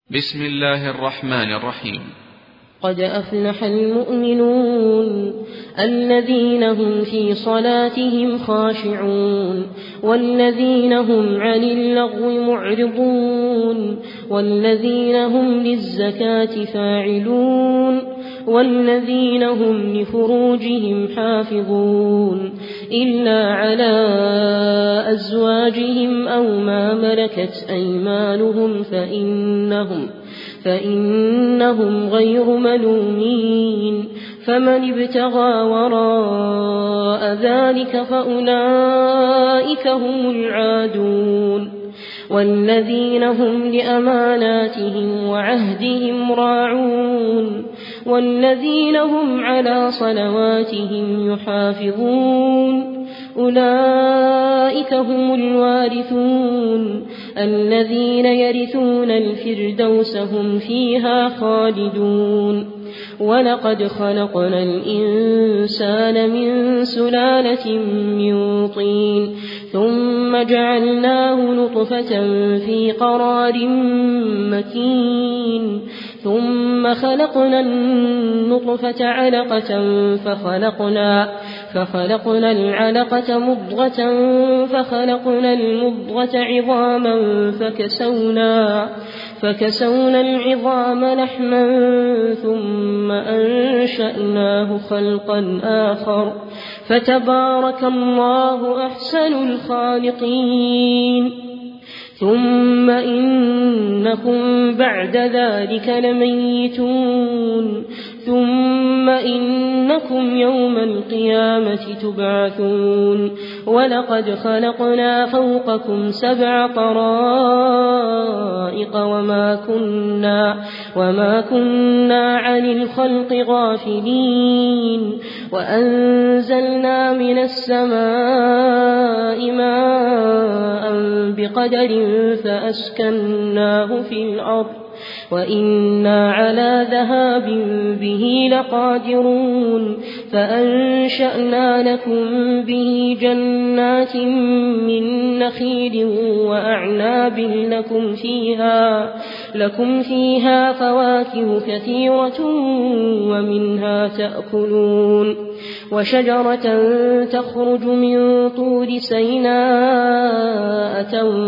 بسم الله الرحمن الرحيم. قد أفلح المؤمنون الذين هم في صلاتهم خاشعون والذين هم عن اللغو معرضون والذين هم للزكاة فاعلون والذين هم لفروجهم حافظون إلا على أزواجهم أو ما ملكت أيمانهم فإنهم غير ملومين فمن ابتغى وراء ذلك فأولئك هم العادون والذين هم لأماناتهم وعهدهم راعون والذين هم على صلواتهم يحافظون أولئك هم الوارثون الذين يرثون الفردوس هم فيها خالدون ولقد خلقنا الإنسان من سلالة من طين ثم جعلناه نطفة في قرار مكين ثم خلقنا النطفة علقة فخلقنا العلقة مضغة فخلقنا المضغة عظاما فكسونا العظام لحما ثم أنشأناه خلقا آخر فتبارك الله أحسن الخالقين ثم إنكم بعد ذلك لميتون ثم إنكم يوم القيامة تبعثون ولقد خلقنا فوقكم 7 طرائق وما كنا عن الخلق غافلين وأنزلنا من السماء ماء بقدر فأسكناه في الأرض وإنا على ذهاب به لقادرون فأنشأنا لكم به جنات من نخيل وأعناب لكم فيها فواكه كثيرة ومنها تأكلون وشجرة تخرج من طور سيناء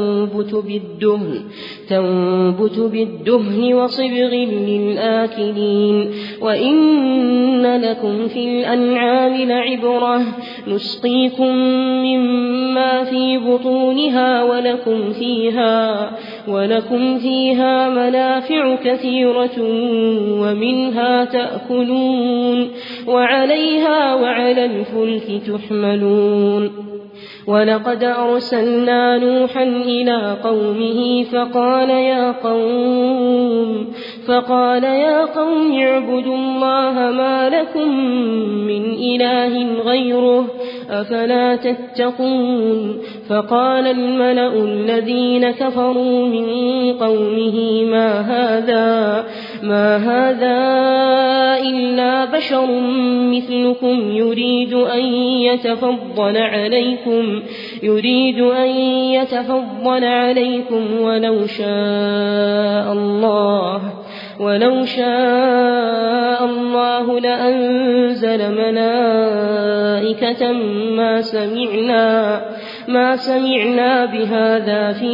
تنبت بالدهن وصبغ للآكلين وإن لكم في الأنعام لعبرة نسقيكم مما في بطونها ولكم فيها منافع كثيرة ومنها تأكلون وعليها وعلى الفلك تحملون ولقد أرسلنا نوحا إلى قومه فقال يا قوم اعبدوا الله ما لكم من إله غيره أفلا تتقون فقال الملأ الذين كفروا من قومه ما هذا إلا بشر مثلكم يريد أن يتفضل عليكم ولو شاء الله لأنزل ملائكة ما سمعنا بهذا في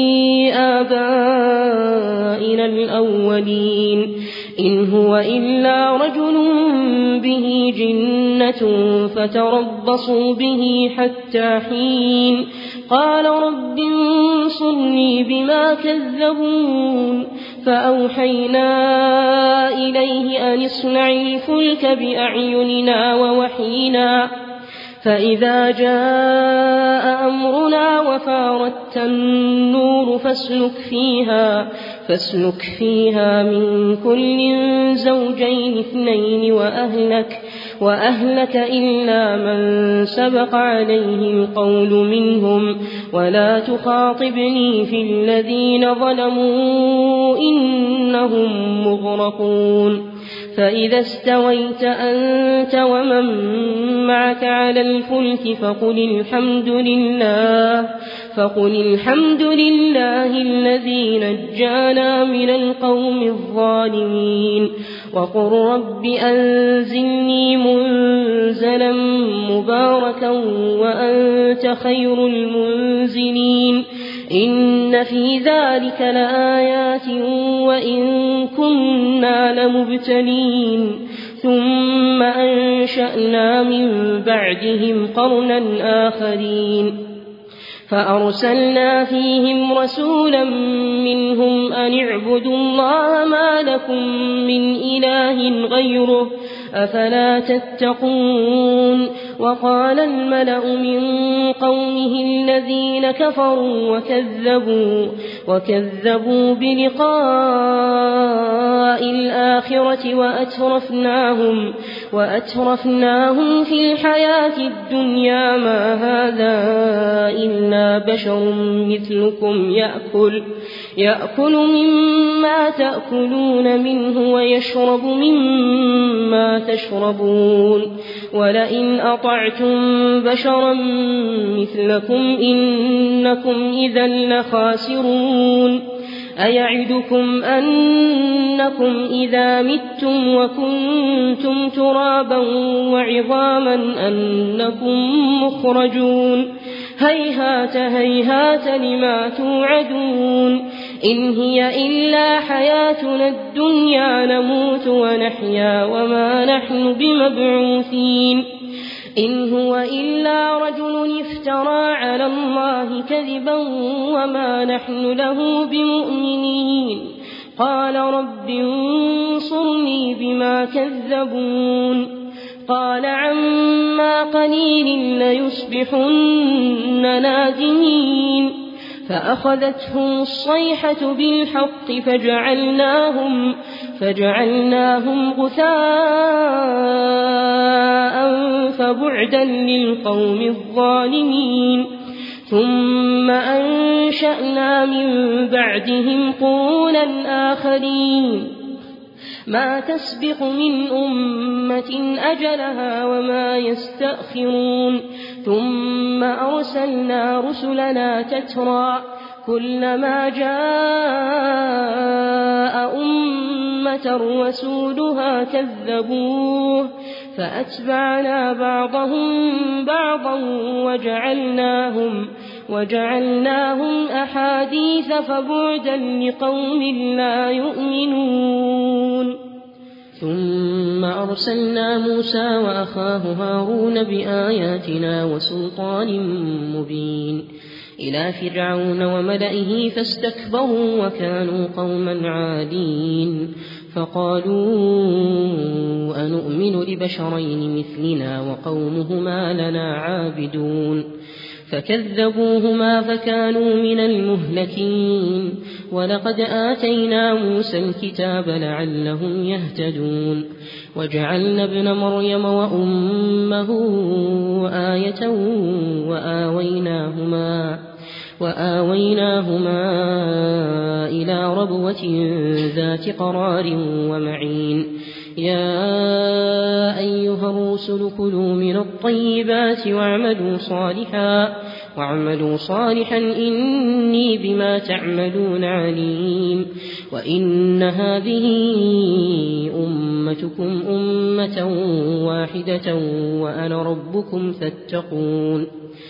آبائنا الأولين إن هو إلا رجل به جنة فتربصوا به حتى حين قال رب انصرني بما كذبون فأوحينا إليه أن اصنع الفلك بأعيننا ووحينا فإذا جاء أمرنا وفارت النور فاسلك فيها من كل زوجين 2 وأهلك إلا من سبق عليه القول منهم ولا تخاطبني في الذين ظلموا إنهم مغرقون فإذا استويت أنت ومن معك على الفلك فقل الحمد لله الذي نجانا من القوم الظالمين وقل رب أنزلني منزلا مباركا وأنت خير المنزلين إن في ذلك لآيات وإن كنا لمبتلين ثم أنشأنا من بعدهم قرنا آخرين فأرسلنا فيهم رسولا منهم أن اعبدوا الله ما لكم من إله غيره أفلا تتقون وقال الملأ من قومه الذين كفروا وكذبوا بلقاء الآخرة وأترفناهم في الحياة الدنيا ما هذا إلا بشر مثلكم يأكل مما تأكلون منه ويشرب مما تشربون ولئن أطعتم بشرا مثلكم إنكم إذا لخاسرون أيعدكم أنكم إذا متم وكنتم ترابا وعظاما أنكم مخرجون هيهات هيهات لما توعدون إن هي إلا حياتنا الدنيا نموت ونحيا وما نحن بمبعوثين إن هو إلا رجل افترى على الله كذبا وما نحن له بمؤمنين قال رب انصرني بما كذبون قال عما قليل ليصبحن نادمين فأخذتهم الصيحة بالحق فجعلناهم غثاء فبعدا للقوم الظالمين ثم أنشأنا من بعدهم قرونا آخرين ما تسبق من أمة أجلها وما يستأخرون ثم أرسلنا رسلنا تترى كلما جاء أمة رسولها كذبوه فأتبعنا بعضهم بعضا وجعلناهم أحاديث فبعدا لقوم لا يؤمنون ثم أرسلنا موسى وأخاه هارون بآياتنا وسلطان مبين إلى فرعون وملئه فاستكبروا وكانوا قوما عادين فقالوا أنؤمن لبشرين مثلنا وقومهما لنا عابدون فكذبوهما فكانوا من المهلكين ولقد آتينا موسى الكتاب لعلهم يهتدون وجعلنا ابن مريم وأمه آية وآويناهما إلى ربوة ذات قرار ومعين يا أيها الرسل كلوا من الطيبات واعملوا صالحا إني بما تعملون عليم وإن هذه أمتكم أمة واحدة وأنا ربكم فاتقون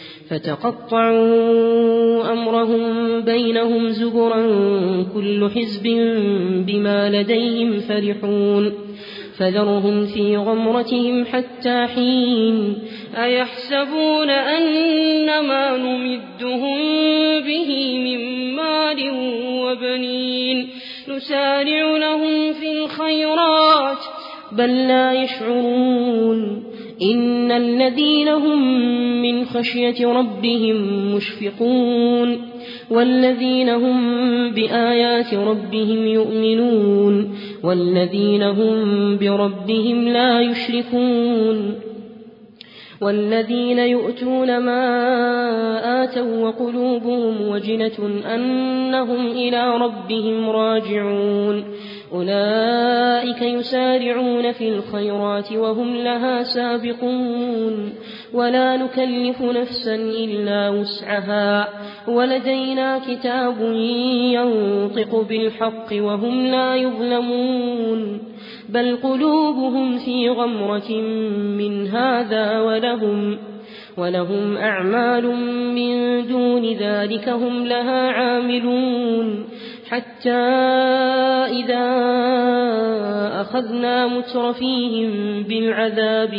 فتقطعوا أمرهم بينهم زبرا كل حزب بما لديهم فرحون فذرهم في غمرتهم حتى حين أيحسبون أنما نمدهم به من مال وبنين نسارع لهم في الخيرات بل لا يشعرون إن الذين هم من خشية ربهم مشفقون والذين هم بآيات ربهم يؤمنون والذين هم بربهم لا يشركون والذين يؤتون ما آتوا وقلوبهم وجنة أنهم إلى ربهم راجعون أولئك يسارعون في الخيرات وهم لها سابقون ولا نكلف نفسا إلا وسعها ولدينا كتاب ينطق بالحق وهم لا يظلمون بل قلوبهم في غمرة من هذا ولهم أعمال من دون ذلك هم لها عاملون حتى إذا أخذنا مترفيهم بالعذاب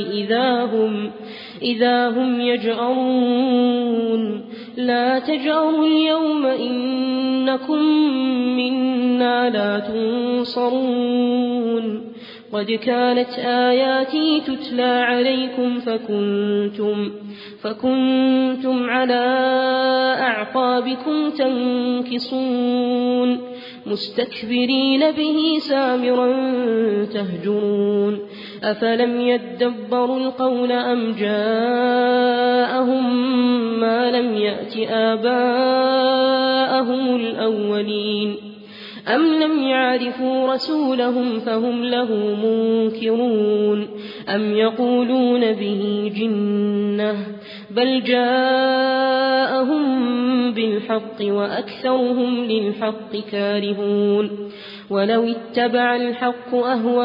إذا هم يجأرون لا تجأروا اليوم إنكم منا لا تنصرون قد كانت آياتي تتلى عليكم فكنتم على أعقابكم تنكصون مستكبرين به سامرا تهجرون أفلم يدبروا القول أم جاءهم ما لم يأت آباءهم الأولين أم لم يعرفوا رسولهم فهم له منكرون أم يقولون به جنة بل جاءهم بالحق وأكثرهم للحق كارهون ولو اتبع الحق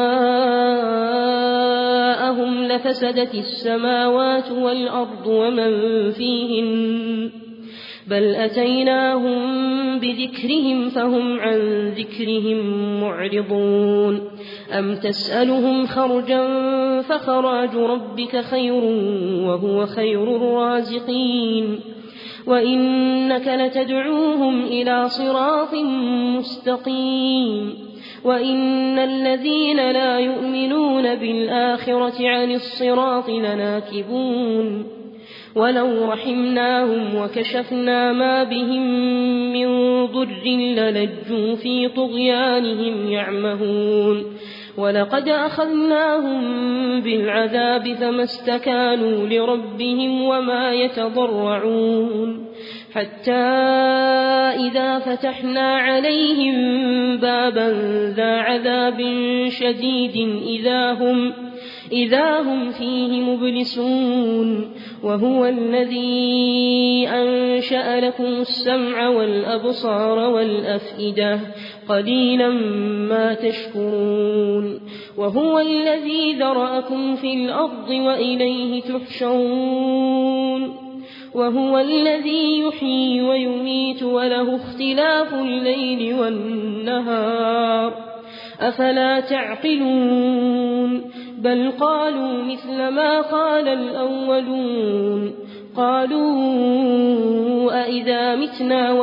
أهواءهم لفسدت السماوات والأرض ومن فيهن بل أتيناهم بذكرهم فهم عن ذكرهم معرضون أم تسألهم خرجا فخراج ربك خير وهو خير الرازقين وإنك لتدعوهم إلى صراط مستقيم وإن الذين لا يؤمنون بالآخرة عن الصراط لناكبون ولو رحمناهم وكشفنا ما بهم من ضر للجوا في طغيانهم يعمهون ولقد أخذناهم بالعذاب فما استكانوا لربهم وما يتضرعون حتى إذا فتحنا عليهم بابا ذا عذاب شديد إذا هم فيه مبلسون وهو الذي أنشأ لكم السمع والأبصار والأفئدة قليلا ما تشكرون وهو الذي ذرأكم في الأرض وإليه تحشرون وهو الذي يحيي ويميت وله اختلاف الليل والنهار أفلا تعقلون بل قالوا مثل ما قال الأولون قالوا أئذا متنا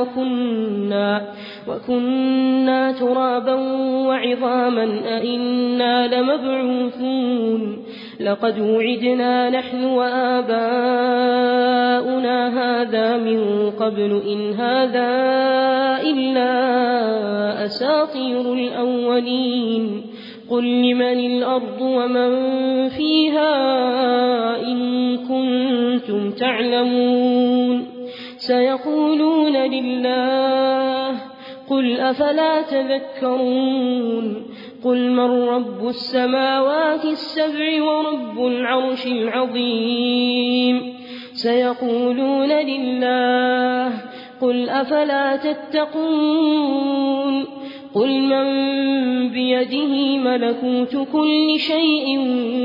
وكنا ترابا وعظاما أئنا لمبعوثون لقد وعدنا نحن وآباؤنا هذا من قبل إن هذا إلا أساطير الأولين قل لمن الأرض ومن فيها إن كنتم تعلمون سيقولون لله قل أفلا تذكرون قل من رب السماوات السبع ورب العرش العظيم سيقولون لله قل أفلا تتقون قل من بيده ملكوت كل شيء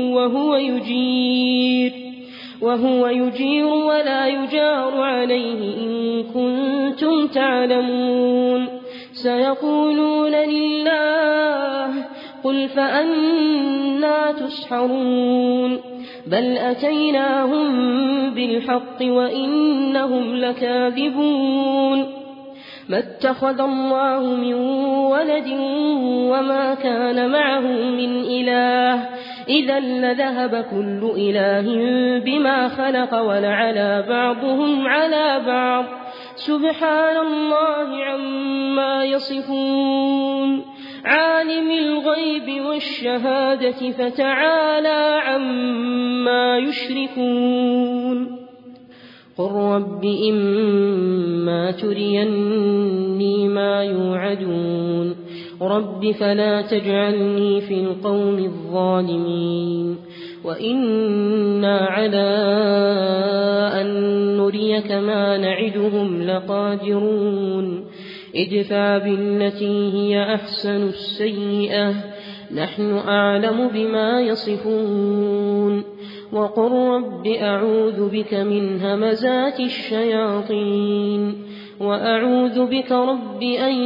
وهو يجير ولا يجار عليه إن كنتم تعلمون سيقولون لله قل فأنى تسحرون بل أتيناهم بالحق وإنهم لكاذبون ما اتخذ الله من ولد وما كان معه من إله إذا لذهب كل إله بما خلق ولعلى بعضهم على بعض سبحان الله عما يصفون عالم الغيب والشهادة فتعالى عما يشركون قل رب إما تريني ما يوعدون رب فلا تجعلني في القوم الظالمين وإنا على أن نريك ما نعدهم لقادرون ادفع بالتي هي أحسن السيئة نحن أعلم بما يصفون وقل رب أعوذ بك من همزات الشياطين وأعوذ بك رب أن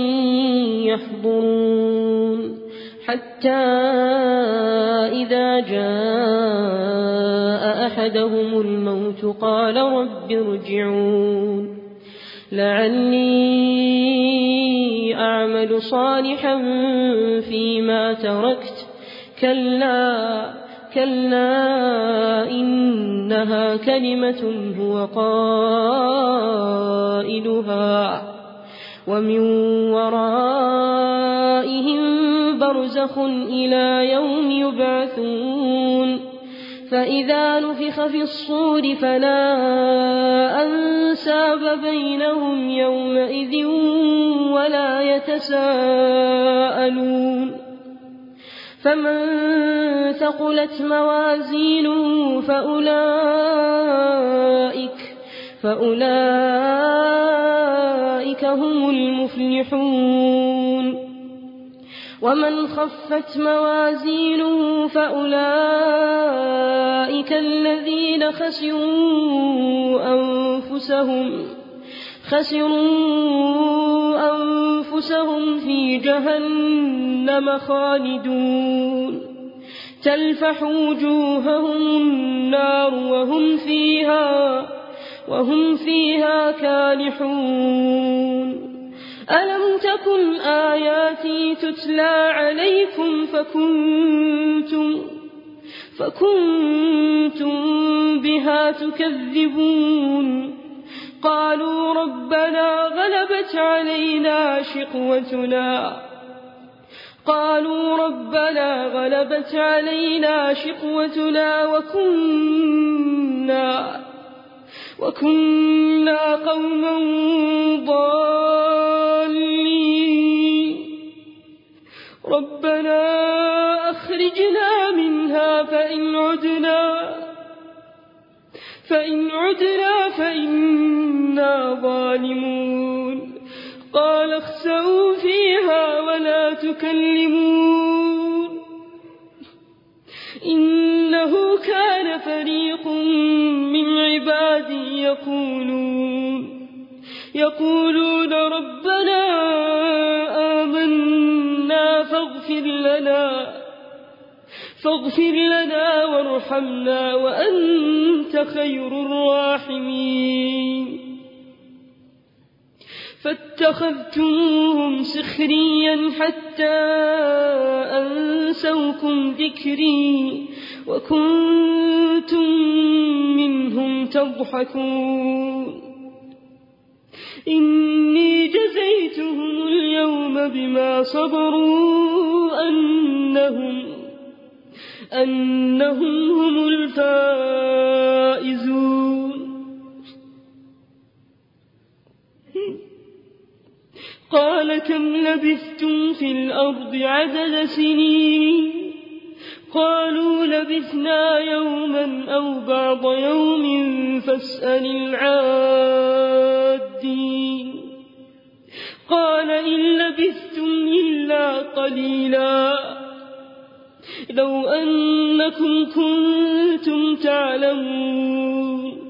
يحضرون حتى إذا جاء أحدهم الموت قال رب ارجعون لعلي أعمل صالحا فيما تركت كلا إنها كلمة هو قائلها ومن ورائهم برزخ إلى يوم يبعثون فإذا نفخ في الصور فلا أنساب بينهم يومئذ ولا يتساءلون فمن ثقلت موازينه فأولئك هم المفلحون ومن خفت موازينه فأولئك الذين خسروا أنفسهم في جهنم خالدون تلفح وجوههم النار وهم فيها كالحون ألم تكن آياتي تتلى عليكم فكنتم بها تكذبون قالوا ربنا غلبت علينا شقوتنا وكنا قوما ضالين ربنا أخرجنا منها فإن عدنا فإنا ظالمون قال اخسئوا فيها ولا تكلمون إنه كان فريق من عبادي يقولون ربنا آمنا فاغفر لنا وارحمنا وأنت خير الراحمين فاتخذتموهم سخريا حتى أنسوكم ذكري وكنتم منهم تضحكون إني جزيتهم اليوم بما صبروا أنهم هم الفائزون قال كم لبثتم في الأرض عدد سنين قالوا لبثنا يوما أو بعض يوم فاسأل العادين قال إن لبثتم إلا قليلا لو أنكم كنتم تعلمون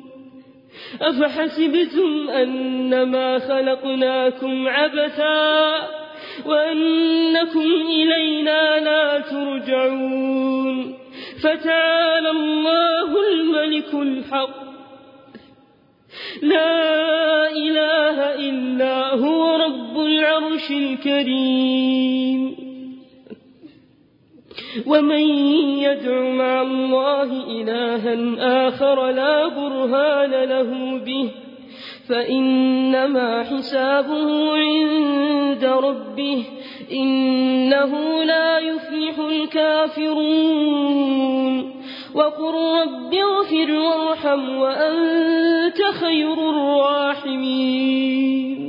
أفحسبتم أنما خلقناكم عبثا وأنكم إلينا لا ترجعون فتعالى الله الملك الحق لا إله إلا هو رب العرش الكريم ومن يدع مع الله إلها آخر لا برهان له به فإنما حسابه عند ربه إنه لا يفلح الكافرون وقل رب اغفر وارحم وأنت خير الراحمين